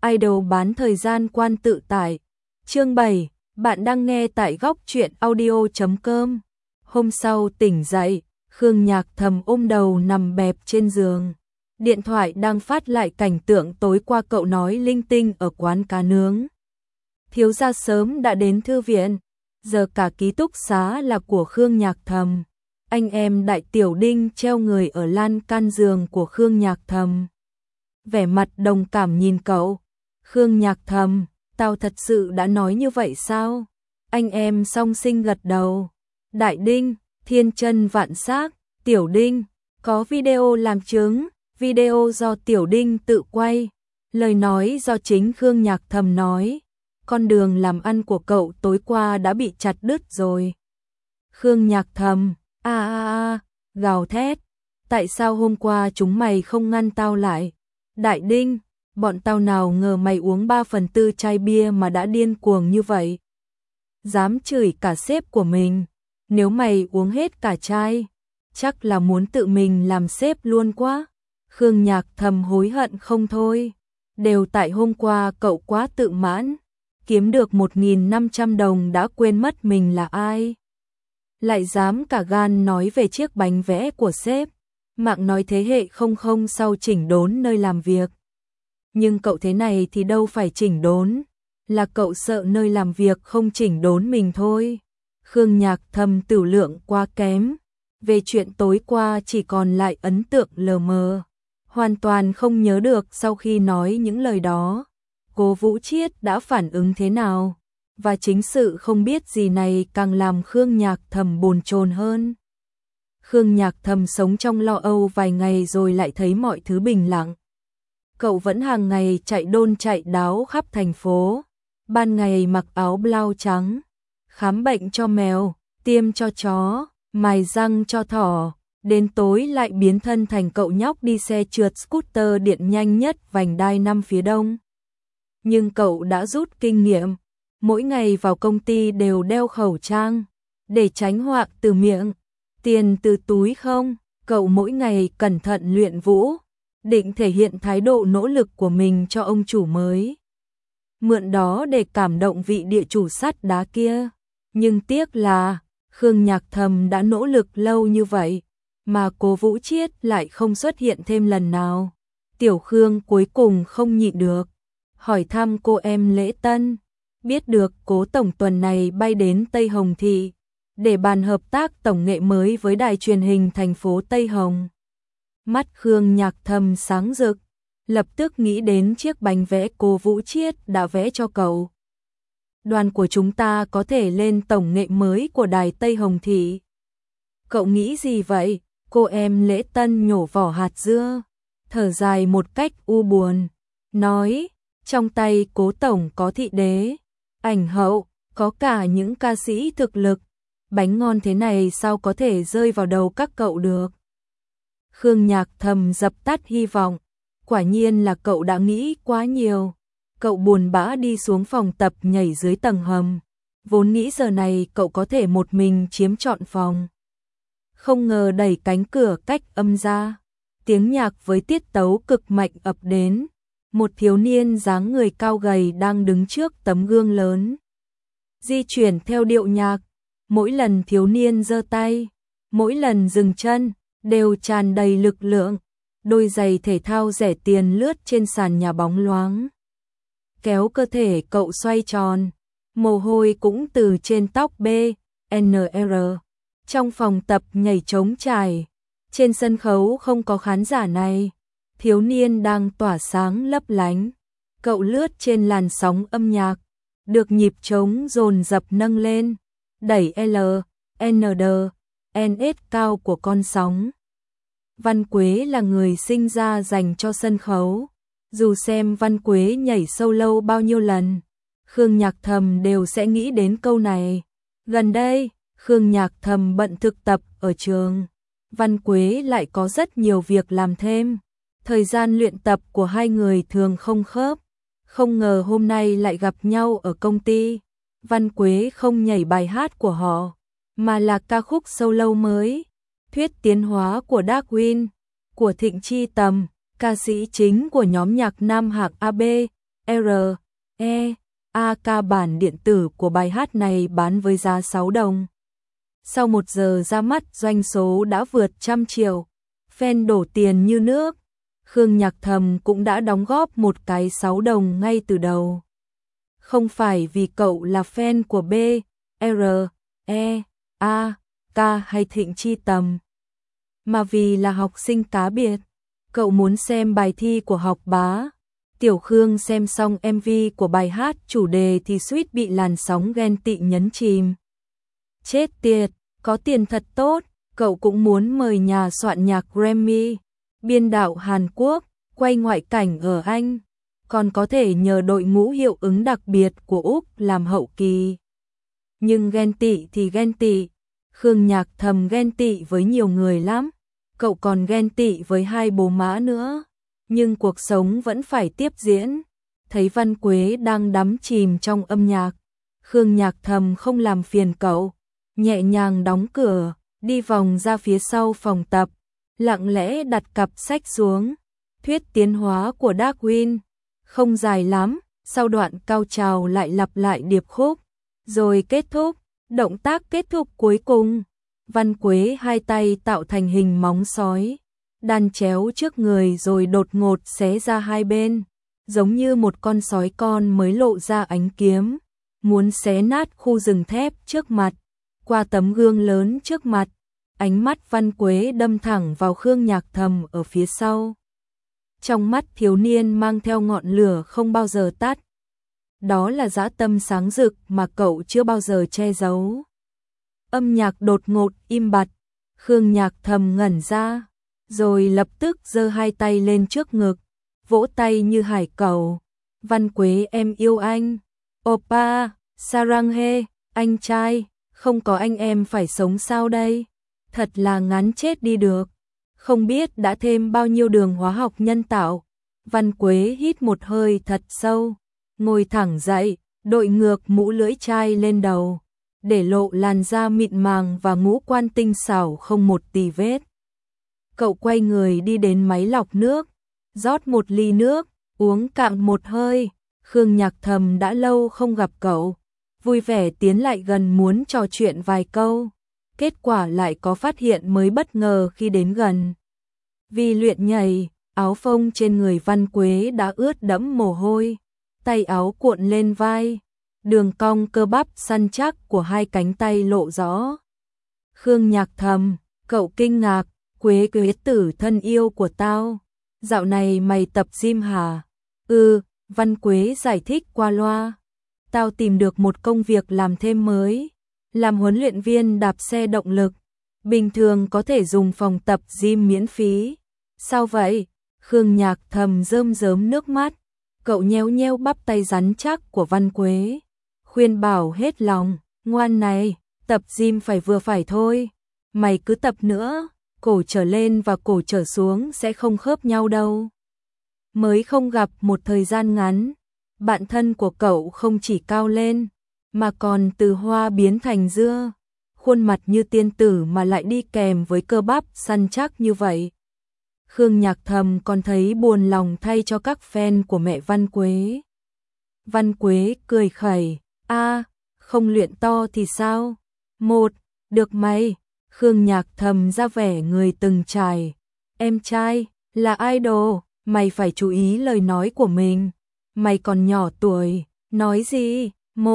idol bán thời gian quan tự tại. Chương 7, bạn đang nghe tại góc truyện audio.com. Hôm sau tỉnh dậy, Khương Nhạc Thầm ôm đầu nằm bẹp trên giường. Điện thoại đang phát lại cảnh tượng tối qua cậu nói linh tinh ở quán cá nướng. Thiếu gia sớm đã đến thư viện, giờ cả ký túc xá là của Khương Nhạc Thầm. Anh em Đại Tiểu Đinh treo người ở lan can giường của Khương Nhạc Thầm. Vẻ mặt đồng cảm nhìn cậu. Khương Nhạc Thầm, tao thật sự đã nói như vậy sao? Anh em song sinh gật đầu. Đại Đinh, thiên chân vạn sắc, Tiểu Đinh, có video làm chứng, video do Tiểu Đinh tự quay. Lời nói do chính Khương Nhạc Thầm nói. Con đường làm ăn của cậu tối qua đã bị chặt đứt rồi. Khương Nhạc Thầm, gào thét. Tại sao hôm qua chúng mày không ngăn tao lại? Đại Đinh, bọn tao nào ngờ mày uống 3/4 chai bia mà đã điên cuồng như vậy. Dám chửi cả sếp của mình. Nếu mày uống hết cả chai, chắc là muốn tự mình làm sếp luôn quá. Khương Nhạc Thầm hối hận không thôi. Đều tại hôm qua cậu quá tự mãn. Kiếm được 1.500 đồng đã quên mất mình là ai. Lại dám cả gan nói về chiếc bánh vẽ của sếp. Mạng nói thế hệ 00 sau chỉnh đốn nơi làm việc. Nhưng cậu thế này thì đâu phải chỉnh đốn. Là cậu sợ nơi làm việc không chỉnh đốn mình thôi. Khương Nhạc Thầm tửu lượng quá kém. Về chuyện tối qua chỉ còn lại ấn tượng lờ mờ. Hoàn toàn không nhớ được sau khi nói những lời đó. Cô Vũ Chiết đã phản ứng thế nào? Và chính sự không biết gì này càng làm Khương Nhạc Thầm bồn chồn hơn. Khương Nhạc Thầm sống trong lo âu vài ngày rồi lại thấy mọi thứ bình lặng. Cậu vẫn hàng ngày chạy đôn chạy đáo khắp thành phố. Ban ngày mặc áo blau trắng, khám bệnh cho mèo, tiêm cho chó, mài răng cho thỏ. Đến tối lại biến thân thành cậu nhóc đi xe trượt scooter điện nhanh nhất vành đai 5 phía đông. Nhưng cậu đã rút kinh nghiệm. Mỗi ngày vào công ty đều đeo khẩu trang, để tránh hoạc từ miệng, tiền từ túi không. Cậu mỗi ngày cẩn thận luyện vũ, định thể hiện thái độ nỗ lực của mình cho ông chủ mới. Mượn đó để cảm động vị địa chủ sắt đá kia. Nhưng tiếc là, Khương Nhạc Thầm đã nỗ lực lâu như vậy, mà cô Vũ Chiết lại không xuất hiện thêm lần nào. Tiểu Khương cuối cùng không nhịn được, hỏi thăm cô em Lễ Tân. Biết được Cố tổng tuần này bay đến Tây Hồng Thị để bàn hợp tác tổng nghệ mới với đài truyền hình thành phố Tây Hồng. Mắt Khương Nhạc Thầm sáng rực, lập tức nghĩ đến chiếc bánh vẽ cô Vũ Chiết đã vẽ cho cậu. Đoàn của chúng ta có thể lên tổng nghệ mới của đài Tây Hồng Thị. Cậu nghĩ gì vậy? Cô em Lễ Tân nhổ vỏ hạt dưa, thở dài một cách u buồn, nói, trong tay Cố tổng có thị đế, ảnh hậu, có cả những ca sĩ thực lực. Bánh ngon thế này sao có thể rơi vào đầu các cậu được? Khương Nhạc Thầm dập tắt hy vọng. Quả nhiên là cậu đã nghĩ quá nhiều. Cậu buồn bã đi xuống phòng tập nhảy dưới tầng hầm. Vốn nghĩ giờ này cậu có thể một mình chiếm trọn phòng. Không ngờ đẩy cánh cửa cách âm ra. Tiếng nhạc với tiết tấu cực mạnh ập đến. Một thiếu niên dáng người cao gầy đang đứng trước tấm gương lớn. Di chuyển theo điệu nhạc. Mỗi lần thiếu niên giơ tay, mỗi lần dừng chân, đều tràn đầy lực lượng. Đôi giày thể thao rẻ tiền lướt trên sàn nhà bóng loáng. Kéo cơ thể cậu xoay tròn, mồ hôi cũng từ trên tóc BNR. Trong phòng tập nhảy trống trải, trên sân khấu không có khán giả này. Thiếu niên đang tỏa sáng lấp lánh. Cậu lướt trên làn sóng âm nhạc, được nhịp trống dồn dập nâng lên, đẩy L, N, D, NS cao của con sóng. Văn Quế là người sinh ra dành cho sân khấu. Dù xem Văn Quế nhảy solo bao nhiêu lần, Khương Nhạc Thầm đều sẽ nghĩ đến câu này. Gần đây, Khương Nhạc Thầm bận thực tập ở trường. Văn Quế lại có rất nhiều việc làm thêm. Thời gian luyện tập của hai người thường không khớp. Không ngờ hôm nay lại gặp nhau ở công ty. Văn Quế không nhảy bài hát của họ, mà là ca khúc solo mới, Thuyết tiến hóa của Darwin, của Thịnh Chi Tầm, ca sĩ chính của nhóm nhạc Nam Hạc AB. R.E.A.K bản điện tử của bài hát này bán với giá 6 đồng. Sau 1 giờ ra mắt, doanh số đã vượt 100 triệu, fan đổ tiền như nước. Khương Nhạc Thầm cũng đã đóng góp một cái 6 đồng ngay từ đầu. Không phải vì cậu là fan của B, R, E, A, K hay Thịnh Chi Tầm, mà vì là học sinh cá biệt. Cậu muốn xem bài thi của học bá. Tiểu Khương xem xong MV của bài hát chủ đề thì suýt bị làn sóng ghen tị nhấn chìm. Chết tiệt, có tiền thật tốt. Cậu cũng muốn mời nhà soạn nhạc Grammy, biên đạo Hàn Quốc, quay ngoại cảnh ở Anh, còn có thể nhờ đội ngũ hiệu ứng đặc biệt của Úc làm hậu kỳ. Nhưng ghen tị thì ghen tị, Khương Nhạc Thầm ghen tị với nhiều người lắm, cậu còn ghen tị với 2 bố má nữa, nhưng cuộc sống vẫn phải tiếp diễn. Thấy Văn Quế đang đắm chìm trong âm nhạc, Khương Nhạc Thầm không làm phiền cậu, nhẹ nhàng đóng cửa, đi vòng ra phía sau phòng tập, lặng lẽ đặt cặp sách xuống. Thuyết tiến hóa của Darwin không dài lắm, sau đoạn cao trào lại lặp lại điệp khúc, rồi kết thúc. Động tác kết thúc cuối cùng, Văn Quế 2 tay tạo thành hình móng sói, đan chéo trước người rồi đột ngột xé ra 2 bên, giống như một con sói con mới lộ ra ánh kiếm, muốn xé nát khu rừng thép trước mặt. Qua tấm gương lớn trước mặt, ánh mắt Văn Quế đâm thẳng vào Khương Nhạc Thầm ở phía sau. Trong mắt thiếu niên mang theo ngọn lửa không bao giờ tắt. Đó là dã tâm sáng rực mà cậu chưa bao giờ che giấu. Âm nhạc đột ngột im bặt, Khương Nhạc Thầm ngẩn ra, rồi lập tức giơ 2 tay lên trước ngực, vỗ tay như hải cẩu. Văn Quế em yêu anh. Oppa, Saranghe, anh trai, không có anh em phải sống sao đây? Thật là ngán chết đi được. Không biết đã thêm bao nhiêu đường hóa học nhân tạo. Văn Quế hít một hơi thật sâu, ngồi thẳng dậy, đội ngược mũ lưỡi chai lên đầu, để lộ làn da mịn màng và ngũ quan tinh xảo không một tì vết. Cậu quay người đi đến máy lọc nước, rót 1 ly nước, uống cạn một hơi. Khương Nhạc Thầm đã lâu không gặp cậu, vui vẻ tiến lại gần muốn trò chuyện vài câu. Kết quả lại có phát hiện mới bất ngờ khi đến gần. Vì luyện nhảy, áo phông trên người Văn Quế đã ướt đẫm mồ hôi, tay áo cuộn lên vai, đường cong cơ bắp săn chắc của 2 cánh tay lộ rõ. Khương Nhạc Thầm, cậu kinh ngạc, Quế Quế tử thân yêu của tao, dạo này mày tập gym hả? Văn Quế giải thích qua loa. Tao tìm được một công việc làm thêm mới, làm huấn luyện viên đạp xe động lực, bình thường có thể dùng phòng tập gym miễn phí. Sao vậy? Khương Nhạc Thầm rơm rớm nước mắt, cậu nhéo nhéo bắp tay rắn chắc của Văn Quế, khuyên bảo hết lòng, ngoan này, tập gym phải vừa phải thôi, mày cứ tập nữa, cổ trở lên và cổ trở xuống sẽ không khớp nhau đâu. Mới không gặp một thời gian ngắn, bạn thân của cậu không chỉ cao lên, mà còn từ hoa biến thành dưa, khuôn mặt như tiên tử mà lại đi kèm với cơ bắp săn chắc như vậy. Khương Nhạc Thầm còn thấy buồn lòng thay cho các fan của mẹ Văn Quế. Văn Quế cười khẩy, không luyện to thì sao? Được mày. Khương Nhạc Thầm ra vẻ người từng trải. Em trai, là idol, mày phải chú ý lời nói của mình. Mày còn nhỏ tuổi, nói gì?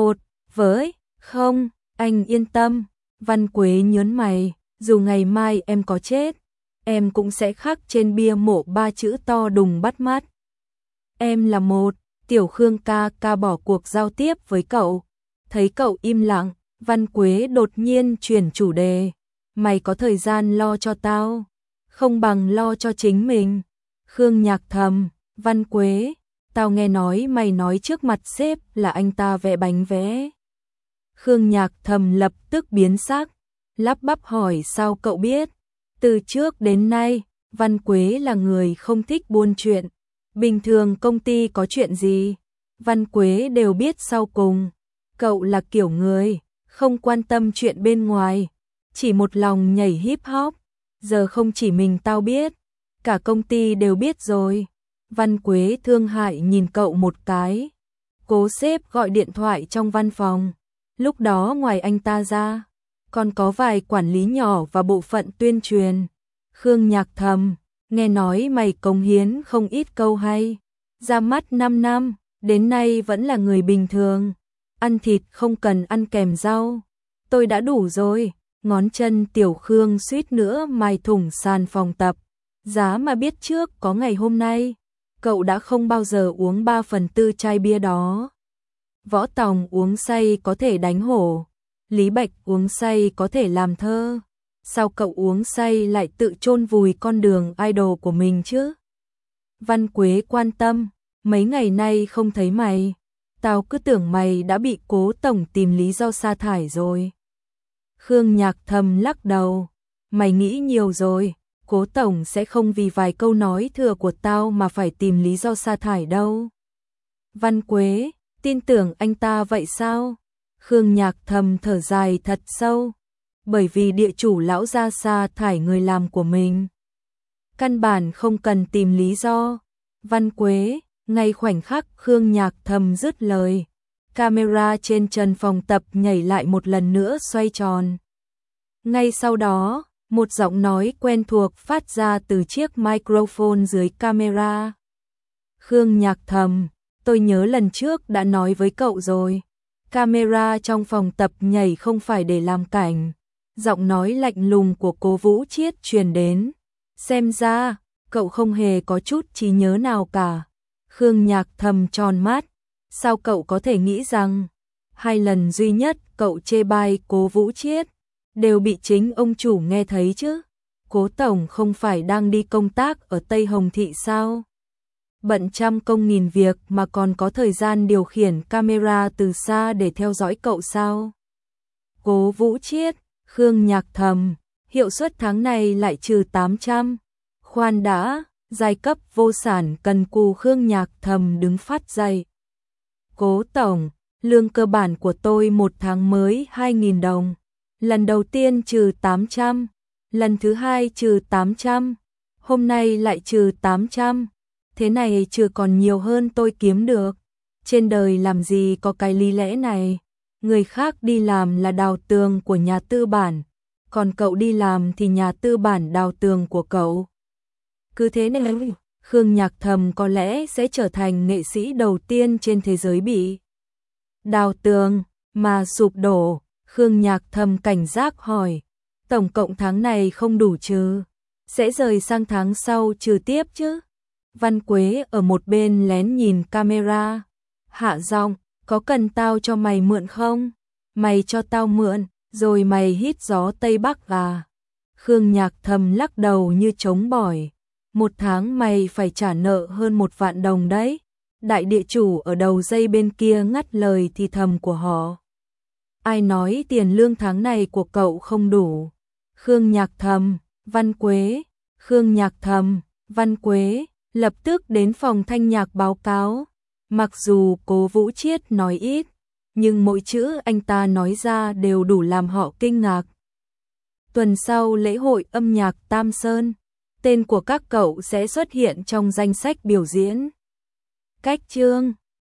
Không, anh yên tâm. Văn Quế nhớn mày, dù ngày mai em có chết, em cũng sẽ khắc trên bia mộ 3 chữ to đùng bắt mắt. Em là một. Tiểu Khương ca bỏ cuộc giao tiếp với cậu. Thấy cậu im lặng, Văn Quế đột nhiên chuyển chủ đề. Mày có thời gian lo cho tao, không bằng lo cho chính mình. Khương Nhạc Thầm, Văn Quế, tao nghe nói mày nói trước mặt sếp là anh ta vẽ bánh vẽ. Khương Nhạc Thầm lập tức biến sắc, lắp bắp hỏi sao cậu biết. Từ trước đến nay, Văn Quế là người không thích buôn chuyện. Bình thường công ty có chuyện gì, Văn Quế đều biết sau cùng. Cậu là kiểu người không quan tâm chuyện bên ngoài, chỉ một lòng nhảy hip hop. Giờ không chỉ mình tao biết, cả công ty đều biết rồi. Văn Quế thương hại nhìn cậu một cái. Cố sếp gọi điện thoại trong văn phòng. Lúc đó ngoài anh ta ra, còn có vài quản lý nhỏ và bộ phận tuyên truyền. Khương Nhạc Thầm, nghe nói mày cống hiến không ít câu hay. Ra mắt 5 năm, đến nay vẫn là người bình thường. Ăn thịt không cần ăn kèm rau. Tôi đã đủ rồi. Ngón chân Tiểu Khương suýt nữa mài thủng sàn phòng tập. Giá mà biết trước có ngày hôm nay, cậu đã không bao giờ uống 3/4 chai bia đó. Võ Tòng uống say có thể đánh hổ, Lý Bạch uống say có thể làm thơ. Sao cậu uống say lại tự chôn vùi con đường idol của mình chứ? Văn Quế quan tâm, mấy ngày nay không thấy mày. Tao cứ tưởng mày đã bị Cố tổng tìm lý do sa thải rồi. Khương Nhạc Thầm lắc đầu, mày nghĩ nhiều rồi. Cố tổng sẽ không vì vài câu nói thừa của tao mà phải tìm lý do sa thải đâu. Văn Quế, tin tưởng anh ta vậy sao? Khương Nhạc Thầm thở dài thật sâu, bởi vì địa chủ lão gia sa thải người làm của mình. Căn bản không cần tìm lý do. Văn Quế, ngay khoảnh khắc Khương Nhạc Thầm dứt lời, camera trên trần phòng tập nhảy lại một lần nữa xoay tròn. Ngay sau đó, một giọng nói quen thuộc phát ra từ chiếc microphone dưới camera. Khương Nhạc Thầm, tôi nhớ lần trước đã nói với cậu rồi. Camera trong phòng tập nhảy không phải để làm cảnh. Giọng nói lạnh lùng của Cố Vũ Chiết truyền đến. Xem ra, cậu không hề có chút trí nhớ nào cả. Khương Nhạc Thầm tròn mắt. Sao cậu có thể nghĩ rằng 2 lần duy nhất cậu chê bai Cố Vũ Chiết đều bị chính ông chủ nghe thấy chứ? Cố tổng không phải đang đi công tác ở Tây Hồng Thị sao? Bận trăm công nghìn việc mà còn có thời gian điều khiển camera từ xa để theo dõi cậu sao? Cố Vũ Chiết, Khương Nhạc Thầm, hiệu suất tháng này lại trừ 800. Khoan đã, giai cấp vô sản cần cù. Khương Nhạc Thầm đứng phát dậy. Cố tổng, lương cơ bản của tôi một tháng mới 2.000 đồng. Lần đầu tiên trừ 800, lần thứ hai trừ 800, hôm nay lại trừ 800. Thế này trừ còn nhiều hơn tôi kiếm được. Trên đời làm gì có cái lý lẽ này. Người khác đi làm là đào tường của nhà tư bản, còn cậu đi làm thì nhà tư bản đào tường của cậu. Cứ thế nên Khương Nhạc Thầm có lẽ sẽ trở thành nghệ sĩ đầu tiên trên thế giới bị đào tường mà sụp đổ. Khương Nhạc Thầm cảnh giác hỏi, tổng cộng tháng này không đủ trừ, sẽ rời sang tháng sau trừ tiếp chứ? Văn Quế ở một bên lén nhìn camera, hạ giọng, có cần tao cho mày mượn không? Mày cho tao mượn, rồi mày hít gió Tây Bắc à? Khương Nhạc Thầm lắc đầu như trống bỏi, một tháng mày phải trả nợ hơn 1 vạn đồng đấy. Đại địa chủ ở đầu dây bên kia ngắt lời thì thầm của họ. Ai nói tiền lương tháng này của cậu không đủ? Khương Nhạc Thầm, Văn Quế, Khương Nhạc Thầm, Văn Quế, lập tức đến phòng thanh nhạc báo cáo. Mặc dù Cố Vũ Chiết nói ít, nhưng mỗi chữ anh ta nói ra đều đủ làm họ kinh ngạc. Tuần sau lễ hội âm nhạc Tam Sơn, tên của các cậu sẽ xuất hiện trong danh sách biểu diễn. Cách chương